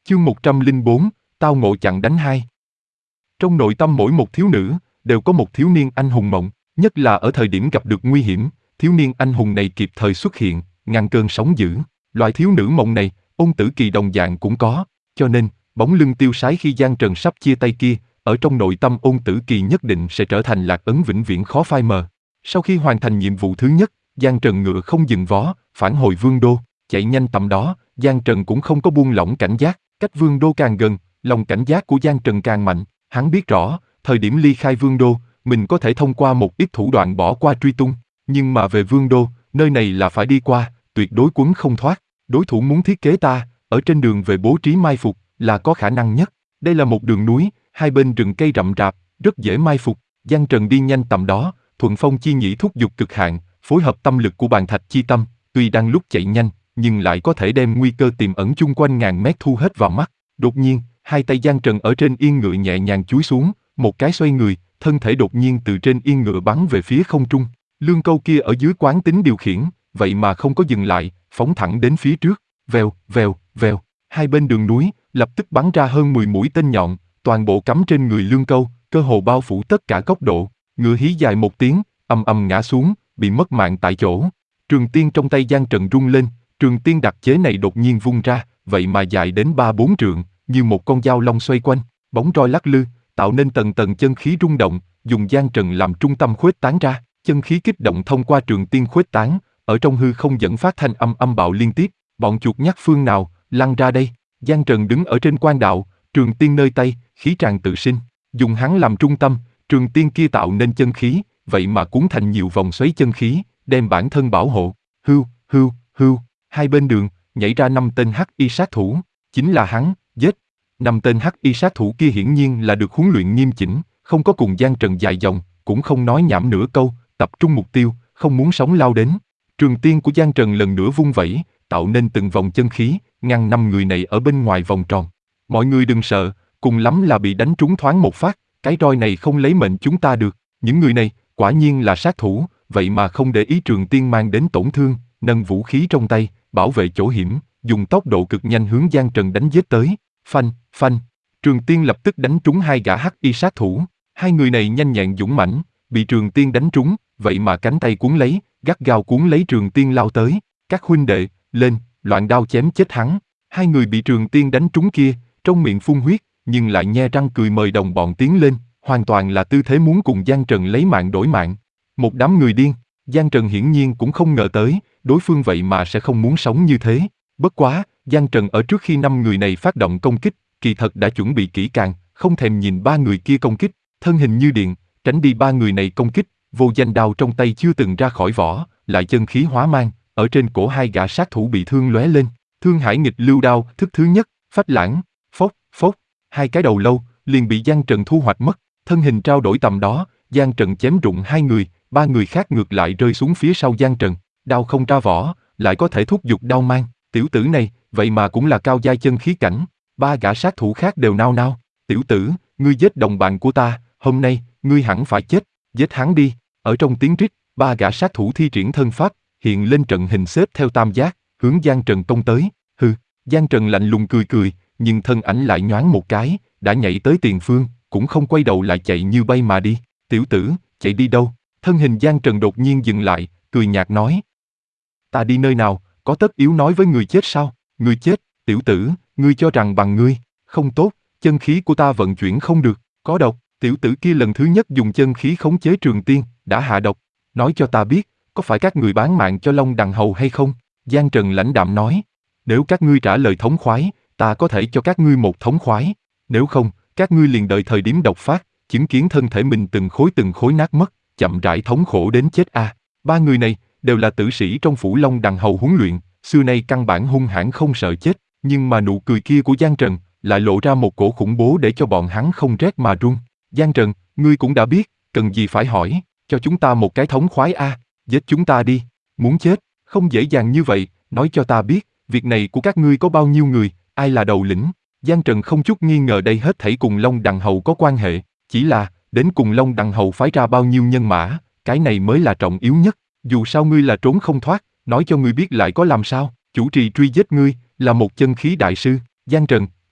Chương 104, tao ngộ chặn đánh hai. Trong nội tâm mỗi một thiếu nữ, đều có một thiếu niên anh hùng mộng, nhất là ở thời điểm gặp được nguy hiểm, thiếu niên anh hùng này kịp thời xuất hiện, ngăn cơn sóng dữ. Loại thiếu nữ mộng này, Ôn Tử Kỳ đồng dạng cũng có, cho nên, bóng lưng tiêu sái khi Giang Trần sắp chia tay kia, ở trong nội tâm Ôn Tử Kỳ nhất định sẽ trở thành lạc ấn vĩnh viễn khó phai mờ. Sau khi hoàn thành nhiệm vụ thứ nhất, Giang Trần ngựa không dừng vó, phản hồi Vương Đô, chạy nhanh tầm đó, Giang Trần cũng không có buông lỏng cảnh giác, cách Vương Đô càng gần, lòng cảnh giác của Giang Trần càng mạnh, hắn biết rõ, thời điểm ly khai Vương Đô, mình có thể thông qua một ít thủ đoạn bỏ qua truy tung, nhưng mà về Vương Đô, nơi này là phải đi qua, tuyệt đối quấn không thoát, đối thủ muốn thiết kế ta, ở trên đường về bố trí mai phục, là có khả năng nhất. Đây là một đường núi, hai bên rừng cây rậm rạp, rất dễ mai phục, Giang Trần đi nhanh tầm đó, thuận phong chi nhĩ thúc giục cực hạn, phối hợp tâm lực của bàn thạch chi tâm, tuy đang lúc chạy nhanh, nhưng lại có thể đem nguy cơ tiềm ẩn chung quanh ngàn mét thu hết vào mắt. Đột nhiên, hai tay Giang Trần ở trên yên ngựa nhẹ nhàng chúi xuống, một cái xoay người, thân thể đột nhiên từ trên yên ngựa bắn về phía không trung. Lương Câu kia ở dưới quán tính điều khiển, vậy mà không có dừng lại, phóng thẳng đến phía trước, vèo, vèo, vèo. Hai bên đường núi, lập tức bắn ra hơn 10 mũi tên nhọn, toàn bộ cắm trên người Lương Câu, cơ hồ bao phủ tất cả góc độ. Ngựa hí dài một tiếng, ầm ầm ngã xuống, bị mất mạng tại chỗ. Trường tiên trong tay Giang Trần rung lên, trường tiên đặc chế này đột nhiên vung ra, vậy mà dài đến 3-4 trượng, như một con dao long xoay quanh, bóng roi lắc lư, tạo nên tầng tầng chân khí rung động, dùng Giang Trần làm trung tâm khuếch tán ra, chân khí kích động thông qua trường tiên khuếch tán, ở trong hư không dẫn phát thanh âm âm bạo liên tiếp, bọn chuột nhắt phương nào, lăn ra đây. Giang Trần đứng ở trên quan đạo, trường tiên nơi tay, khí tràn tự sinh, dùng hắn làm trung tâm, trường tiên kia tạo nên chân khí, vậy mà cuốn thành nhiều vòng xoáy chân khí, đem bản thân bảo hộ. Hưu, hưu, hưu, hai bên đường, nhảy ra 5 tên hắc y sát thủ, chính là hắn, giết. 5 tên hắc y sát thủ kia hiển nhiên là được huấn luyện nghiêm chỉnh, không có cùng Giang Trần dài dòng, cũng không nói nhảm nửa câu, tập trung mục tiêu, không muốn sống lao đến. Trường tiên của Giang Trần lần nữa vung vẩy, tạo nên từng vòng chân khí, ngăn 5 người này ở bên ngoài vòng tròn. Mọi người đừng sợ, cùng lắm là bị đánh trúng thoáng một phát, cái roi này không lấy mệnh chúng ta được. Những người này, quả nhiên là sát thủ, vậy mà không để ý trường tiên mang đến tổn thương, nâng vũ khí trong tay, bảo vệ chỗ hiểm, dùng tốc độ cực nhanh hướng Giang Trần đánh giết tới. Phanh, phanh, trường tiên lập tức đánh trúng hai gã hắc y sát thủ. Hai người này nhanh nhẹn dũng mãnh, bị trường tiên đánh trúng, vậy mà cánh tay cuốn lấy, gắt gao cuốn lấy trường tiên lao tới. Các huynh đệ, lên, loạn đao chém chết hắn. Hai người bị trường tiên đánh trúng kia, trong miệng phun huyết, nhưng lại nhe răng cười mời đồng bọn tiến lên, hoàn toàn là tư thế muốn cùng Giang Trần lấy mạng đổi mạng. Một đám người điên, Giang Trần hiển nhiên cũng không ngờ tới, đối phương vậy mà sẽ không muốn sống như thế. Bất quá, Giang Trần ở trước khi 5 người này phát động công kích, kỳ thật đã chuẩn bị kỹ càng, không thèm nhìn 3 người kia công kích, thân hình như điện, tránh đi 3 người này công kích, vô danh đao trong tay chưa từng ra khỏi vỏ, lại chân khí hóa mang, ở trên cổ hai gã sát thủ bị thương lóe lên. Thương Hải nghịch lưu đao, thức thứ nhất, phách lãng, phốc, phốc, hai cái đầu lâu, liền bị Giang Trần thu hoạch mất, thân hình trao đổi tầm đó, Giang Trần chém rụng 2 người, 3 người khác ngược lại rơi xuống phía sau Giang Trần, đao không ra vỏ, lại có thể thúc giục đao mang, tiểu tử này, vậy mà cũng là cao giai chân khí cảnh. 3 gã sát thủ khác đều nao nao, tiểu tử, ngươi giết đồng bạn của ta, hôm nay, ngươi hẳn phải chết, giết hắn đi. Ở trong tiếng rít, 3 gã sát thủ thi triển thân pháp, hiện lên trận hình xếp theo tam giác, hướng Giang Trần công tới. Hừ, Giang Trần lạnh lùng cười cười, nhưng thân ảnh lại nhoáng một cái, đã nhảy tới tiền phương, cũng không quay đầu lại chạy như bay mà đi. Tiểu tử, chạy đi đâu? Thân hình Giang Trần đột nhiên dừng lại, cười nhạt nói. Ta đi nơi nào, có tất yếu nói với người chết sao? Người chết, tiểu tử, ngươi cho rằng bằng ngươi, không tốt, chân khí của ta vận chuyển không được, có độc. Tiểu tử kia lần thứ nhất dùng chân khí khống chế trường tiên, đã hạ độc. Nói cho ta biết, có phải các người bán mạng cho Long Đằng Hầu hay không? Giang Trần lãnh đạm nói. Nếu các ngươi trả lời thống khoái, ta có thể cho các ngươi một thống khoái. Nếu không, các ngươi liền đợi thời điểm độc phát, chứng kiến thân thể mình từng khối nát mất, chậm rãi thống khổ đến chết a. 3 người này đều là tử sĩ trong phủ Long Đằng Hầu huấn luyện, xưa nay căn bản hung hãn không sợ chết, nhưng mà nụ cười kia của Giang Trần lại lộ ra một cổ khủng bố để cho bọn hắn không rét mà run. Giang Trần, ngươi cũng đã biết, cần gì phải hỏi, cho chúng ta một cái thống khoái a, giết chúng ta đi. Muốn chết, không dễ dàng như vậy, nói cho ta biết, việc này của các ngươi có bao nhiêu người, ai là đầu lĩnh? Giang Trần không chút nghi ngờ đây hết thảy cùng Long Đằng Hầu có quan hệ, chỉ là, đến cùng Long Đằng Hầu phái ra bao nhiêu nhân mã, cái này mới là trọng yếu nhất. Dù sao ngươi là trốn không thoát, nói cho ngươi biết lại có làm sao, chủ trì truy giết ngươi, là một chân khí đại sư. Giang Trần,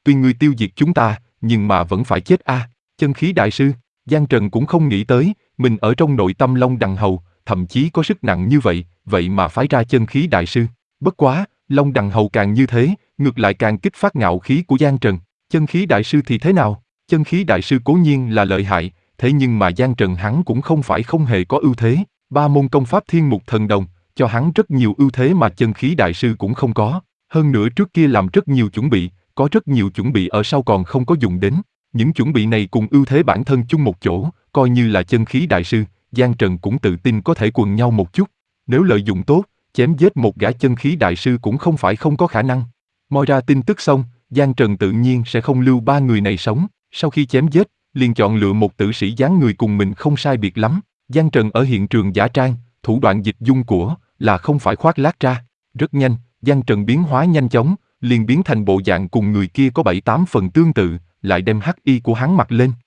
tuy ngươi tiêu diệt chúng ta, nhưng mà vẫn phải chết a. Chân khí đại sư, Giang Trần cũng không nghĩ tới, mình ở trong nội tâm Long Đằng Hầu, thậm chí có sức nặng như vậy, vậy mà phái ra chân khí đại sư. Bất quá, Long Đằng Hầu càng như thế, ngược lại càng kích phát ngạo khí của Giang Trần. Chân khí đại sư thì thế nào? Chân khí đại sư cố nhiên là lợi hại, thế nhưng mà Giang Trần hắn cũng không phải không hề có ưu thế. Ba môn công pháp thiên mục thần đồng, cho hắn rất nhiều ưu thế mà chân khí đại sư cũng không có. Hơn nữa trước kia làm rất nhiều chuẩn bị, có rất nhiều chuẩn bị ở sau còn không có dùng đến. Những chuẩn bị này cùng ưu thế bản thân chung một chỗ, coi như là chân khí đại sư, Giang Trần cũng tự tin có thể quần nhau một chút. Nếu lợi dụng tốt, chém giết một gã chân khí đại sư cũng không phải không có khả năng. Moi ra tin tức xong, Giang Trần tự nhiên sẽ không lưu ba người này sống. Sau khi chém giết, liền chọn lựa một tử sĩ dáng người cùng mình không sai biệt lắm. Giang Trần ở hiện trường giả trang, thủ đoạn dịch dung của là không phải khoác lác ra. Rất nhanh, Giang Trần biến hóa nhanh chóng, liền biến thành bộ dạng cùng người kia có 7-8 phần tương tự, lại đem hắc y của hắn mặc lên.